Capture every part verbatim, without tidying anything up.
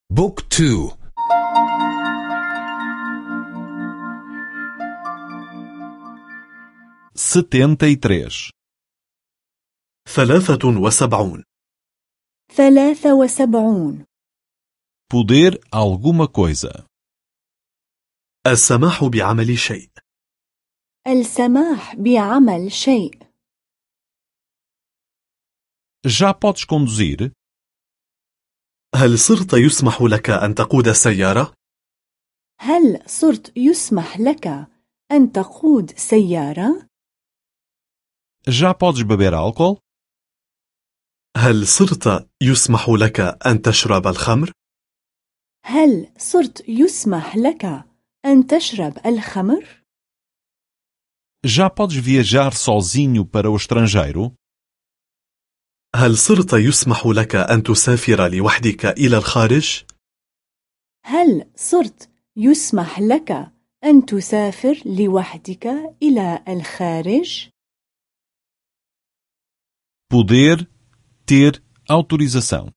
بوك تو. setenta e três. ثلاثة وسبعون. ثلاثة وسبعون. Poder alguma coisa. السماح بعمل شيء. السماح بعمل شيء. Já podes conduzir? هل صرت يسمح لك أن تقود السيارة؟ هل صرت يسمح لك أن تقود سيارة؟ Já podes beber álcool? هل صرت يسمح لك أن تشرب الخمر؟ هل صرت يسمح لك أن تشرب الخمر؟ Já podes viajar sozinho para o estrangeiro? هل صرت يسمح لك أن تسافر لوحدك إلى الخارج؟ هل صرت يسمح لك أن تسافر لوحدك إلى الخارج؟ Poder ter autorização.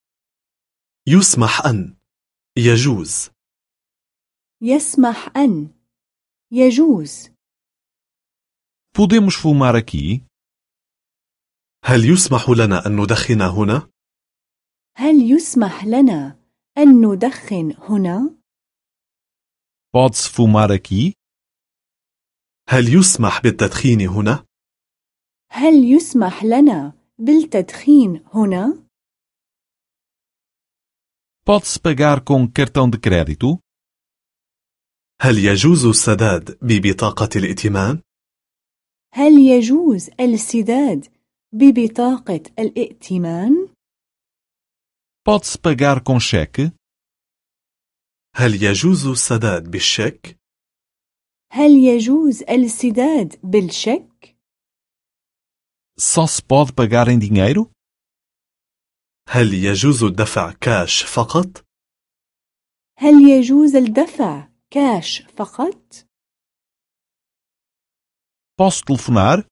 يسمح أن. يجوز. يسمح أن. يجوز. Podemos fumar aqui? هل يسمح لنا أن ندخن هنا؟ هل يسمح لنا أن ندخن هنا؟ Pode-se fumar aqui? هل يسمح بالتدخين هنا؟ هل يسمح لنا بالتدخين هنا؟ Pode-se pagar com cartão de crédito? هل يجوز السداد ببطاقة الائتمان؟ هل يجوز السداد ببطاقة الائتمان؟ Pode-se pagar com cheque? هل يجوز السداد بالشيك؟ هل يجوز السداد بالشيك؟ Só se pode pagar em dinheiro? هل يجوز الدفع كاش فقط؟ هل يجوز الدفع كاش فقط؟ Posso telefonar?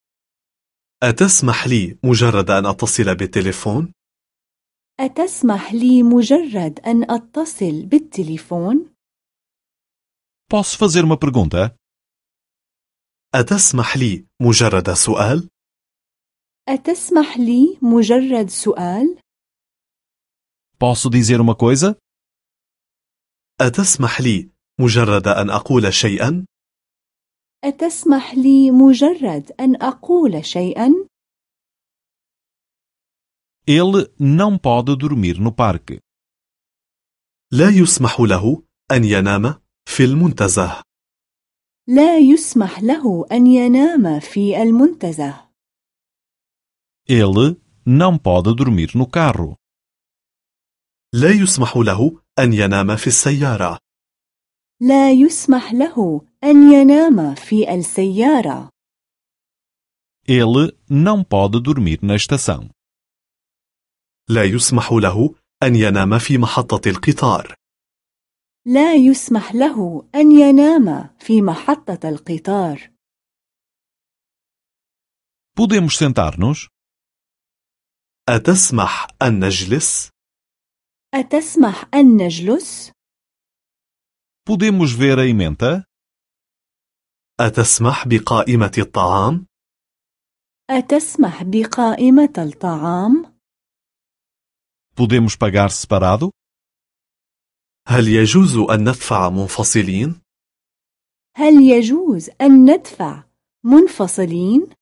أتسمح لي مجرد أن أتصل بالتليفون؟ أتسمح لي مجرد أن أتصل بالتليفون؟ Posso fazer uma pergunta? أتسمح لي مجرد سؤال؟ أتسمح لي مجرد سؤال؟ Posso dizer uma coisa? أتسمح لي مجرد أن أقول شيئا؟ أتسمح لي مجرد أن أقول شيئا؟ Ele não pode dormir no parque. لا يسمح له أن ينام في المنتزه. لا يسمح له أن ينام في المنتزه. Ele não pode dormir no carro. لا يسمح له أن ينام في السيارة. لا يسمح له أن ينام في السيارة. Ele não pode dormir na estação. لا يسمح له أن ينام في محطة القطار. لا يسمح له أن ينام في محطة القطار. Podemos sentar-nos? أتسمح أن نجلس؟ أتسمح أن نجلس؟ Podemos ver a emenda? أتسمح بقائمة الطعام؟ أتسمح بقائمة الطعام؟ Podemos pagar separado? هل يجوز أن ندفع منفصلين؟ هل يجوز أن ندفع منفصلين؟